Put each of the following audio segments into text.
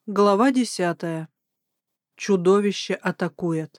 Глава 10. Чудовище атакует.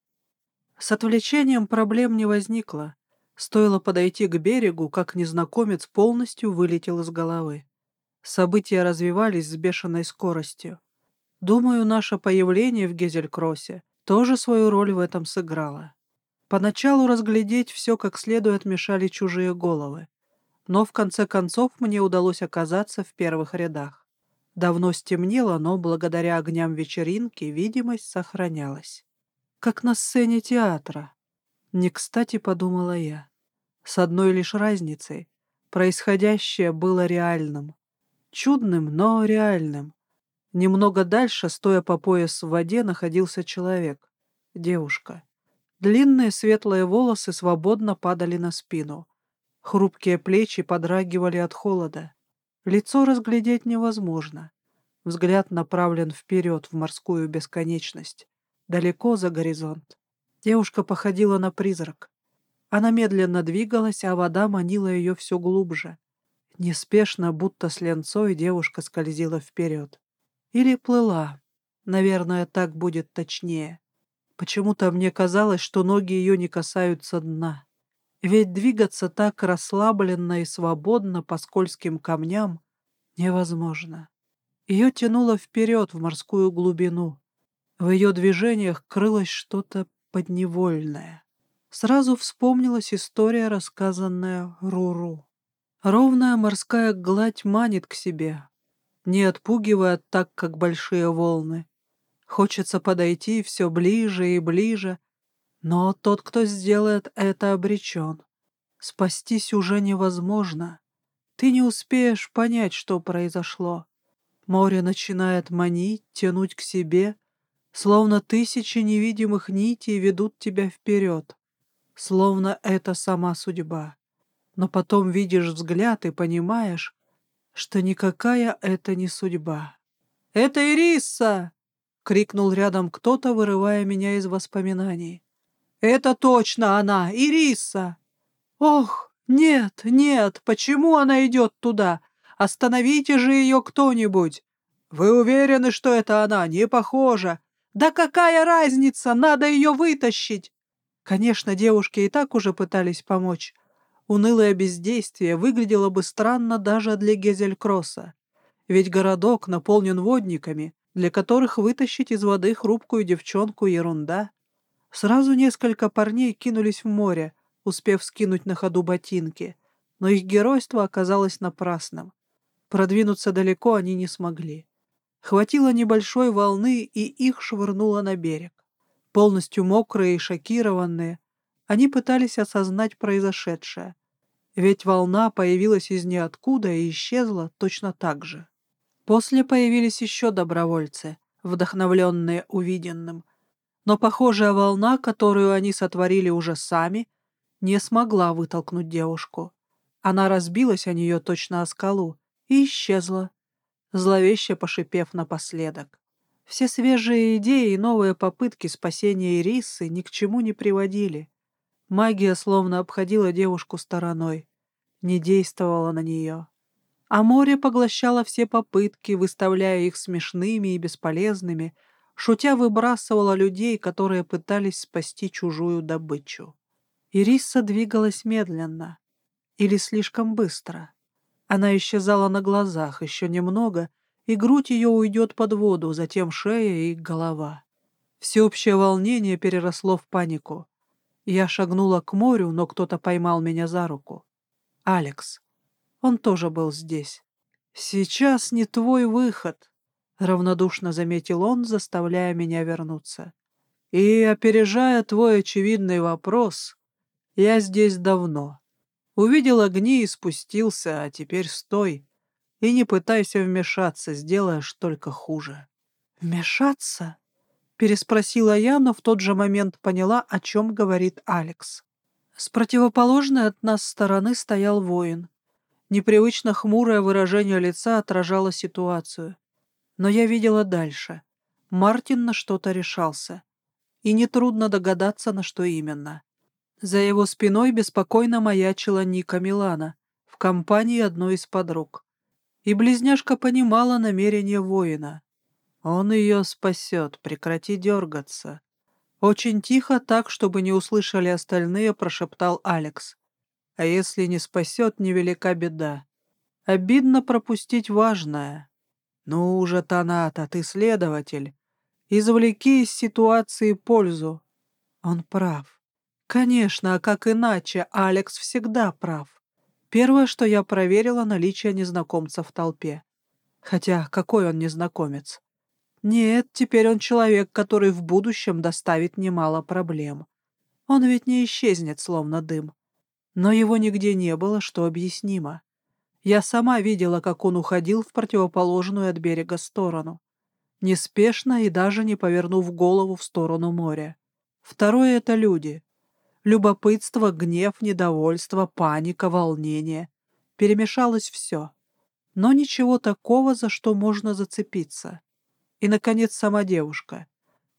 С отвлечением проблем не возникло. Стоило подойти к берегу, как незнакомец полностью вылетел из головы. События развивались с бешеной скоростью. Думаю, наше появление в Гезелькроссе тоже свою роль в этом сыграло. Поначалу разглядеть все как следует мешали чужие головы, но в конце концов мне удалось оказаться в первых рядах. Давно стемнело, но благодаря огням вечеринки видимость сохранялась. Как на сцене театра. Не кстати, подумала я. С одной лишь разницей. Происходящее было реальным. Чудным, но реальным. Немного дальше, стоя по пояс в воде, находился человек. Девушка. Длинные светлые волосы свободно падали на спину. Хрупкие плечи подрагивали от холода. Лицо разглядеть невозможно. Взгляд направлен вперед в морскую бесконечность, далеко за горизонт. Девушка походила на призрак. Она медленно двигалась, а вода манила ее все глубже. Неспешно, будто с ленцой, девушка скользила вперед. Или плыла. Наверное, так будет точнее. Почему-то мне казалось, что ноги ее не касаются дна. Ведь двигаться так расслабленно и свободно по скользким камням невозможно. Ее тянуло вперед в морскую глубину. В ее движениях крылось что-то подневольное. Сразу вспомнилась история, рассказанная Руру. Ровная морская гладь манит к себе, не отпугивая так, как большие волны. Хочется подойти все ближе и ближе, но тот, кто сделает это, обречен. Спастись уже невозможно. Ты не успеешь понять, что произошло. Море начинает манить, тянуть к себе, словно тысячи невидимых нитей ведут тебя вперед, словно это сама судьба. Но потом видишь взгляд и понимаешь, что никакая это не судьба. «Это Ирисса!» — крикнул рядом кто-то, вырывая меня из воспоминаний. «Это точно она, Ирисса!» «Ох, нет, нет, почему она идет туда? Остановите же ее кто-нибудь!» «Вы уверены, что это она? Не похоже!» «Да какая разница? Надо ее вытащить!» Конечно, девушки и так уже пытались помочь. Унылое бездействие выглядело бы странно даже для Гезелькросса. Ведь городок наполнен водниками, для которых вытащить из воды хрупкую девчонку — ерунда. Сразу несколько парней кинулись в море, успев скинуть на ходу ботинки, но их геройство оказалось напрасным. Продвинуться далеко они не смогли. Хватило небольшой волны, и их швырнуло на берег. Полностью мокрые и шокированные, они пытались осознать произошедшее. Ведь волна появилась из ниоткуда и исчезла точно так же. После появились еще добровольцы, вдохновленные увиденным. Но похожая волна, которую они сотворили уже сами, не смогла вытолкнуть девушку. Она разбилась о нее точно о скалу и исчезла, зловеще пошипев напоследок. Все свежие идеи и новые попытки спасения Ирисы ни к чему не приводили. Магия словно обходила девушку стороной, не действовала на нее. А море поглощало все попытки, выставляя их смешными и бесполезными, шутя выбрасывала людей, которые пытались спасти чужую добычу. Ириса двигалась медленно или слишком быстро. Она исчезала на глазах еще немного, и грудь ее уйдет под воду, затем шея и голова. Всеобщее волнение переросло в панику. Я шагнула к морю, но кто-то поймал меня за руку. Алекс. Он тоже был здесь. «Сейчас не твой выход», — равнодушно заметил он, заставляя меня вернуться. «И, опережая твой очевидный вопрос, я здесь давно. Увидел огни и спустился, а теперь стой. И не пытайся вмешаться, сделаешь только хуже». «Вмешаться?» — переспросила я, но в тот же момент поняла, о чем говорит Алекс. С противоположной от нас стороны стоял воин. Непривычно хмурое выражение лица отражало ситуацию. Но я видела дальше. Мартин на что-то решался. И нетрудно догадаться, на что именно. За его спиной беспокойно маячила Ника Милана в компании одной из подруг. И близняшка понимала намерение воина. Он ее спасет, прекрати дергаться. Очень тихо, так, чтобы не услышали остальные, прошептал Алекс. А если не спасет, невелика беда. Обидно пропустить важное. Ну уже, Таната, ты следователь. Извлеки из ситуации пользу. Он прав. Конечно, а как иначе, Алекс всегда прав. Первое, что я проверила, наличие незнакомца в толпе. Хотя, какой он незнакомец? Нет, теперь он человек, который в будущем доставит немало проблем. Он ведь не исчезнет, словно дым. Но его нигде не было, что объяснимо. Я сама видела, как он уходил в противоположную от берега сторону, неспешно и даже не повернув голову в сторону моря. Второе — это люди. Любопытство, гнев, недовольство, паника, волнение. Перемешалось все. Но ничего такого, за что можно зацепиться. И, наконец, сама девушка.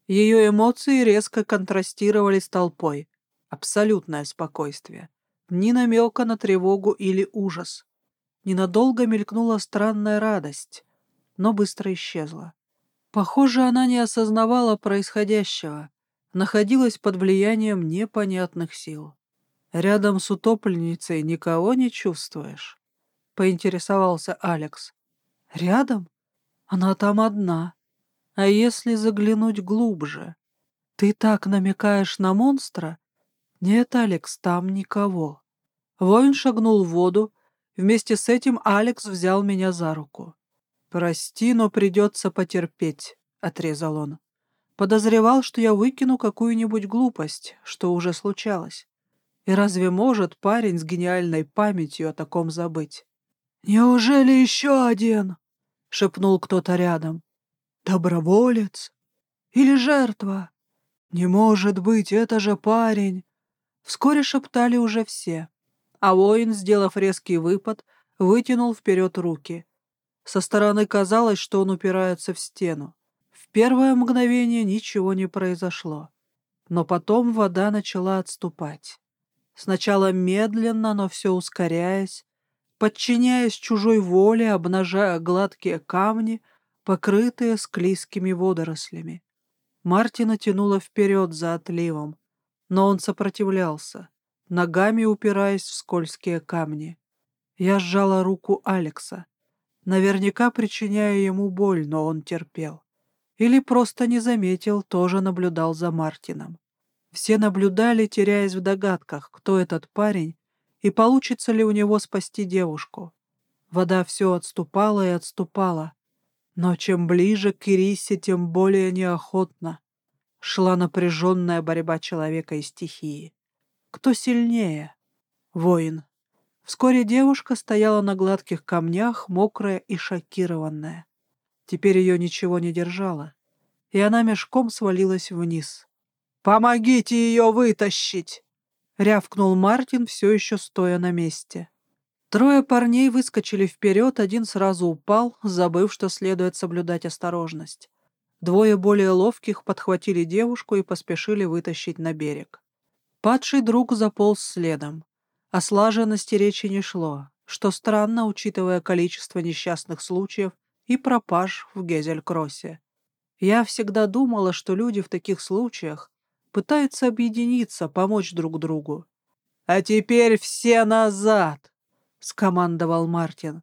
Ее эмоции резко контрастировали с толпой. Абсолютное спокойствие. Ни намека на тревогу или ужас. Ненадолго мелькнула странная радость, но быстро исчезла. Похоже, она не осознавала происходящего, находилась под влиянием непонятных сил. «Рядом с утопленницей никого не чувствуешь?» — поинтересовался Алекс. «Рядом? Она там одна. А если заглянуть глубже? Ты так намекаешь на монстра? Нет, Алекс, там никого». Воин шагнул в воду. Вместе с этим Алекс взял меня за руку. «Прости, но придется потерпеть», — отрезал он. Подозревал, что я выкину какую-нибудь глупость, что уже случалось. И разве может парень с гениальной памятью о таком забыть? «Неужели еще один?» — шепнул кто-то рядом. «Доброволец? Или жертва? Не может быть, это же парень!» Вскоре шептали уже все, а воин, сделав резкий выпад, вытянул вперед руки. Со стороны казалось, что он упирается в стену. В первое мгновение ничего не произошло, но потом вода начала отступать. Сначала медленно, но все ускоряясь, подчиняясь чужой воле, обнажая гладкие камни, покрытые склизкими водорослями. Мартина тянуло вперед за отливом, но он сопротивлялся, ногами упираясь в скользкие камни. Я сжала руку Алекса, наверняка причиняя ему боль, но он терпел. Или просто не заметил, тоже наблюдал за Мартином. Все наблюдали, теряясь в догадках, кто этот парень и получится ли у него спасти девушку. Вода все отступала и отступала, но чем ближе к Ирисе, тем более неохотно шла напряженная борьба человека и стихии. Кто сильнее? Воин. Вскоре девушка стояла на гладких камнях, мокрая и шокированная. Теперь ее ничего не держало, и она мешком свалилась вниз. «Помогите ее вытащить!» — рявкнул Мартин, все еще стоя на месте. Трое парней выскочили вперед, один сразу упал, забыв, что следует соблюдать осторожность. Двое более ловких подхватили девушку и поспешили вытащить на берег. Падший друг заполз следом. О слаженности речи не шло, что странно, учитывая количество несчастных случаев и пропаж в Гезель-Кроссе. Я всегда думала, что люди в таких случаях пытаются объединиться, помочь друг другу. «А теперь все назад!» — скомандовал Мартин.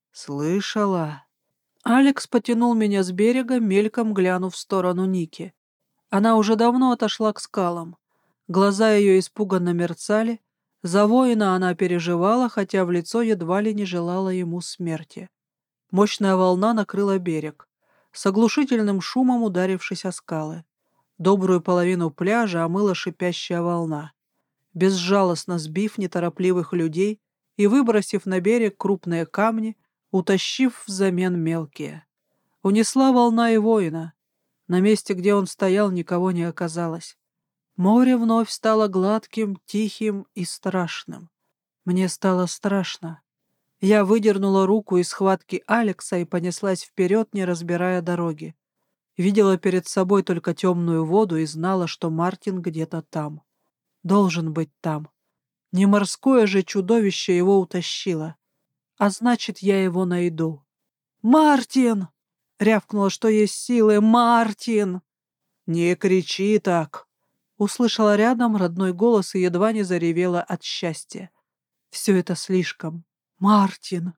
«Слышала?» Алекс потянул меня с берега, мельком глянув в сторону Ники. Она уже давно отошла к скалам. Глаза ее испуганно мерцали. За воина она переживала, хотя в лицо едва ли не желала ему смерти. Мощная волна накрыла берег, с оглушительным шумом ударившись о скалы. Добрую половину пляжа омыла шипящая волна, безжалостно сбив неторопливых людей и выбросив на берег крупные камни, утащив взамен мелкие. Унесла волна и воина. На месте, где он стоял, никого не оказалось. Море вновь стало гладким, тихим и страшным. Мне стало страшно. Я выдернула руку из схватки Алекса и понеслась вперед, не разбирая дороги. Видела перед собой только темную воду и знала, что Мартин где-то там. Должен быть там. Не морское же чудовище его утащило. А значит, я его найду. «Мартин!» Рявкнула, что есть силы. «Мартин!» «Не кричи так!» Услышала рядом родной голос и едва не заревела от счастья. Все это слишком. «Мартин!»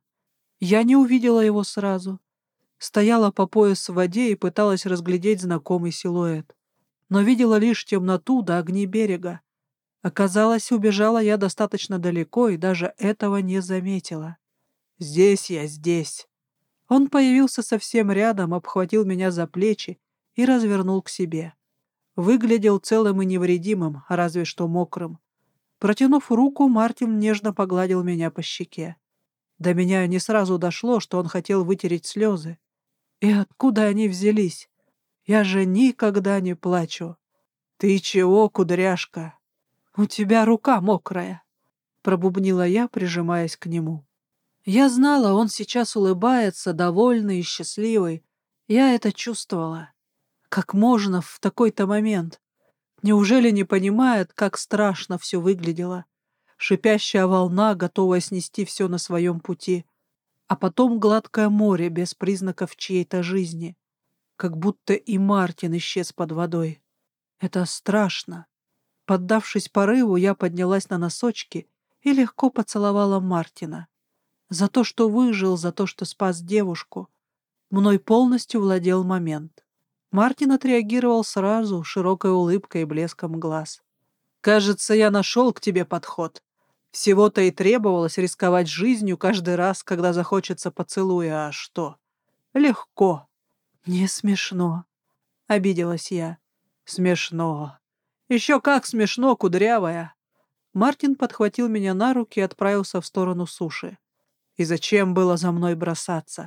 Я не увидела его сразу. Стояла по пояс в воде и пыталась разглядеть знакомый силуэт. Но видела лишь темноту до огни берега. Оказалось, убежала я достаточно далеко и даже этого не заметила. «Здесь я, здесь!» Он появился совсем рядом, обхватил меня за плечи и развернул к себе. Выглядел целым и невредимым, разве что мокрым. Протянув руку, Мартин нежно погладил меня по щеке. До меня не сразу дошло, что он хотел вытереть слезы. И откуда они взялись? Я же никогда не плачу. «Ты чего, кудряшка?» «У тебя рука мокрая», — пробубнила я, прижимаясь к нему. Я знала, он сейчас улыбается, довольный и счастливый. Я это чувствовала. Как можно в такой-то момент? Неужели не понимает, как страшно все выглядело? Шипящая волна, готовая снести все на своем пути. А потом гладкое море без признаков чьей-то жизни. Как будто и Мартин исчез под водой. Это страшно. Поддавшись порыву, я поднялась на носочки и легко поцеловала Мартина. За то, что выжил, за то, что спас девушку. Мной полностью владел момент. Мартин отреагировал сразу, широкой улыбкой и блеском глаз. «Кажется, я нашел к тебе подход. Всего-то и требовалось рисковать жизнью каждый раз, когда захочется поцелуя, а что? Легко». «Не смешно», — обиделась я. «Смешно. Еще как смешно, кудрявая». Мартин подхватил меня на руки и отправился в сторону суши. И зачем было за мной бросаться?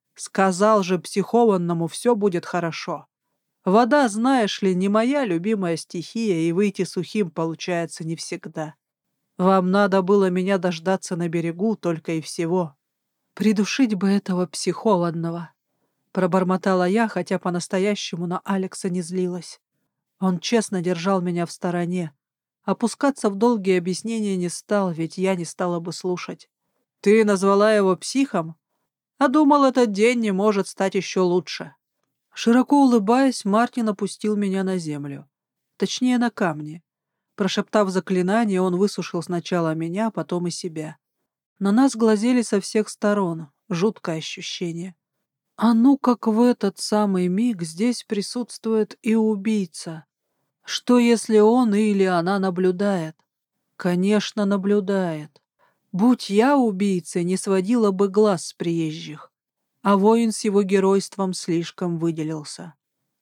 Сказал же психованному, все будет хорошо. Вода, знаешь ли, не моя любимая стихия, и выйти сухим получается не всегда. Вам надо было меня дождаться на берегу только и всего. Придушить бы этого психованного. Пробормотала я, хотя по-настоящему на Алекса не злилась. Он честно держал меня в стороне. Опускаться в долгие объяснения не стал, ведь я не стала бы слушать. Ты назвала его психом? А думал, этот день не может стать еще лучше. Широко улыбаясь, Мартин опустил меня на землю. Точнее, на камни. Прошептав заклинание, он высушил сначала меня, потом и себя. На нас глазели со всех сторон. Жуткое ощущение. А ну как в этот самый миг здесь присутствует и убийца. Что если он или она наблюдает? Конечно, наблюдает. Будь я убийцей, не сводила бы глаз с приезжих. А воин с его геройством слишком выделился.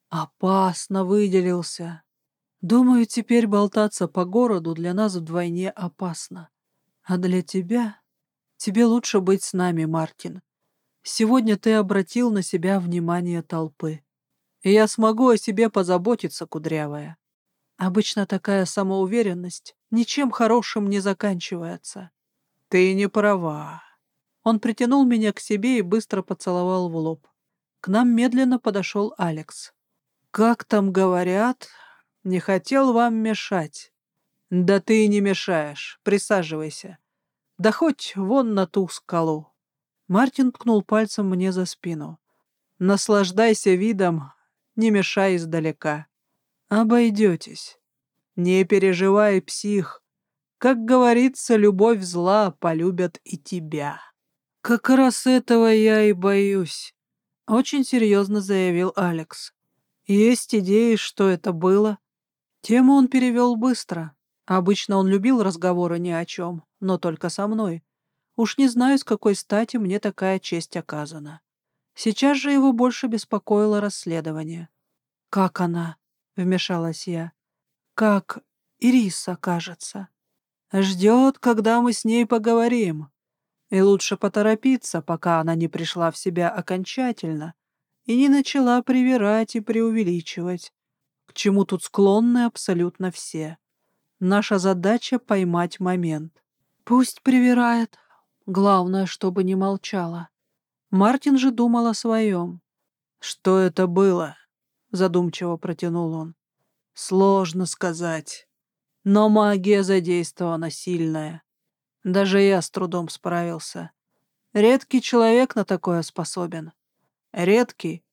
Опасно выделился. Думаю, теперь болтаться по городу для нас вдвойне опасно. А для тебя? Тебе лучше быть с нами, Мартин. Сегодня ты обратил на себя внимание толпы. И я смогу о себе позаботиться, кудрявая. Обычно такая самоуверенность ничем хорошим не заканчивается. Ты не права. Он притянул меня к себе и быстро поцеловал в лоб. К нам медленно подошел Алекс. «Как там говорят, не хотел вам мешать». «Да ты и не мешаешь. Присаживайся. Да хоть вон на ту скалу». Мартин ткнул пальцем мне за спину. «Наслаждайся видом, не мешай издалека. Обойдетесь. Не переживай, псих. Как говорится, любовь зла, полюбят и тебя». «Как раз этого я и боюсь», — очень серьезно заявил Алекс. «Есть идеи, что это было?» Тему он перевел быстро. Обычно он любил разговоры ни о чем, но только со мной. Уж не знаю, с какой стати мне такая честь оказана. Сейчас же его больше беспокоило расследование. «Как она?» — вмешалась я. «Как Ириса, кажется. Ждет, когда мы с ней поговорим. И лучше поторопиться, пока она не пришла в себя окончательно и не начала привирать и преувеличивать, к чему тут склонны абсолютно все. Наша задача — поймать момент. Пусть привирает. Главное, чтобы не молчала». Мартин же думал о своем. «Что это было?» — задумчиво протянул он. «Сложно сказать. Но магия задействована сильная. Даже я с трудом справился. Редкий человек на такое способен. Редкий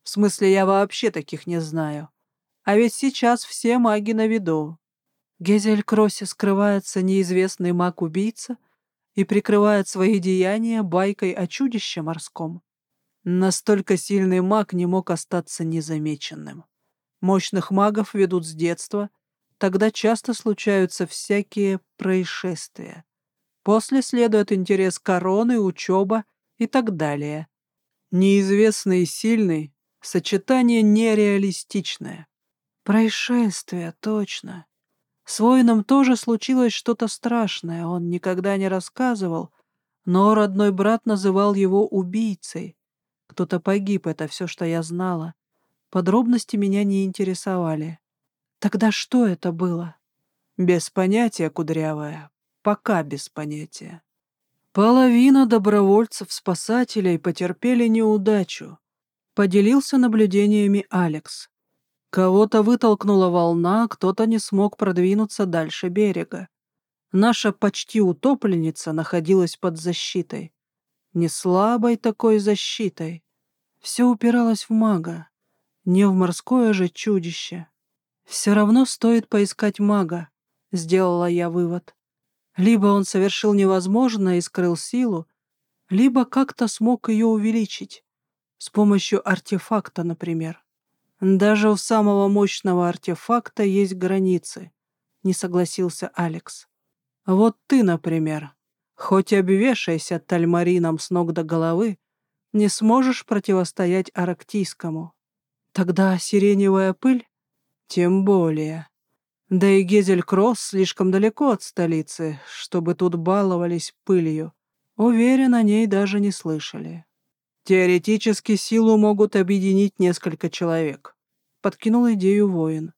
В смысле, я вообще таких не знаю. А ведь сейчас все маги на виду. В Гезель-Кроссе скрывается неизвестный маг-убийца и прикрывает свои деяния байкой о чудище морском. Настолько сильный маг не мог остаться незамеченным. Мощных магов ведут с детства, тогда часто случаются всякие происшествия. После следует интерес короны, учеба и так далее. Неизвестный и сильный — сочетание нереалистичное. Происшествие, точно. С воином тоже случилось что-то страшное, он никогда не рассказывал, но родной брат называл его убийцей. Кто-то погиб, это все, что я знала. Подробности меня не интересовали. Тогда что это было? Без понятия, кудрявая. Пока без понятия. Половина добровольцев-спасателей потерпели неудачу. Поделился наблюдениями Алекс. Кого-то вытолкнула волна, кто-то не смог продвинуться дальше берега. Наша почти утопленница находилась под защитой. Не слабой такой защитой. Все упиралось в мага, не в морское же чудище. Все равно стоит поискать мага, сделала я вывод. Либо он совершил невозможное и скрыл силу, либо как-то смог ее увеличить. С помощью артефакта, например. Даже у самого мощного артефакта есть границы, не согласился Алекс. Вот ты, например, хоть обвешайся тальмарином с ног до головы, не сможешь противостоять арктийскому. Тогда сиреневая пыль? Тем более. Да и Гезель-Кросс слишком далеко от столицы, чтобы тут баловались пылью. Уверен, о ней даже не слышали. Теоретически силу могут объединить несколько человек. Подкинул идею воин.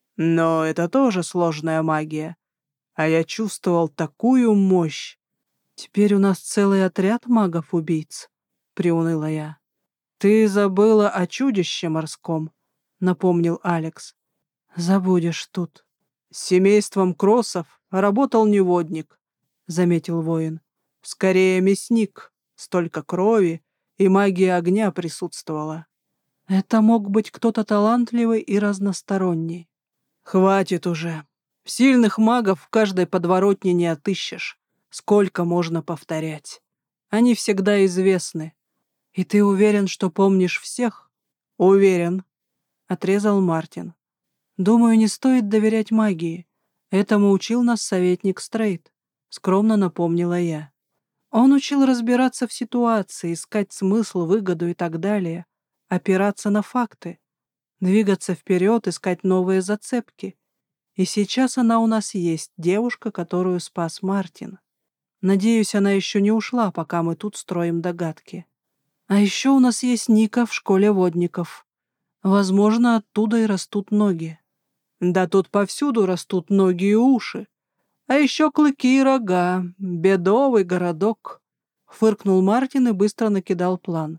Но это тоже сложная магия. А я чувствовал такую мощь. Теперь у нас целый отряд магов-убийц, приуныла я. Ты забыла о чудище морском, напомнил Алекс. Забудешь тут. С семейством Кроссов работал неводник, заметил воин. Скорее мясник. Столько крови, и магия огня присутствовала. Это мог быть кто-то талантливый и разносторонний. Хватит уже. Сильных магов в каждой подворотне не отыщешь. Сколько можно повторять? Они всегда известны. И ты уверен, что помнишь всех? Уверен, отрезал Мартин. Думаю, не стоит доверять магии. Этому учил нас советник Стрейт, скромно напомнила я. Он учил разбираться в ситуации, искать смысл, выгоду и так далее, опираться на факты, двигаться вперед, искать новые зацепки. И сейчас она у нас есть, девушка, которую спас Мартин. Надеюсь, она еще не ушла, пока мы тут строим догадки. А еще у нас есть Ника в школе водников. Возможно, оттуда и растут ноги. Да тут повсюду растут ноги и уши. А еще клыки и рога. Бедовый городок. Фыркнул Мартин и быстро накидал план.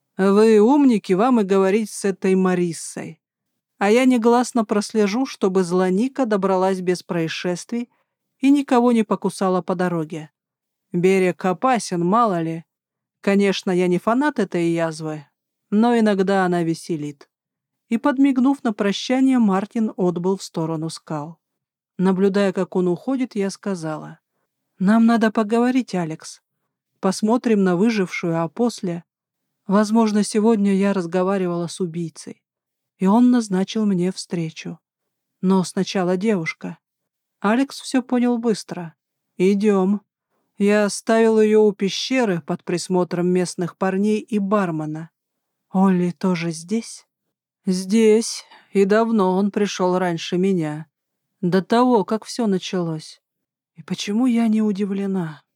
Вы умники, вам и говорить с этой Мариссой. А я негласно прослежу, чтобы зла Ника добралась без происшествий и никого не покусала по дороге. Берег опасен, мало ли. Конечно, я не фанат этой язвы, но иногда она веселит. И, подмигнув на прощание, Мартин отбыл в сторону скал. Наблюдая, как он уходит, я сказала: «Нам надо поговорить, Алекс. Посмотрим на выжившую, а после... Возможно, сегодня я разговаривала с убийцей, и он назначил мне встречу. Но сначала девушка». Алекс все понял быстро. «Идем». Я оставил ее у пещеры под присмотром местных парней и бармена. «Олли тоже здесь?» «Здесь. И давно он пришел раньше меня. До того, как все началось. И почему я не удивлена?»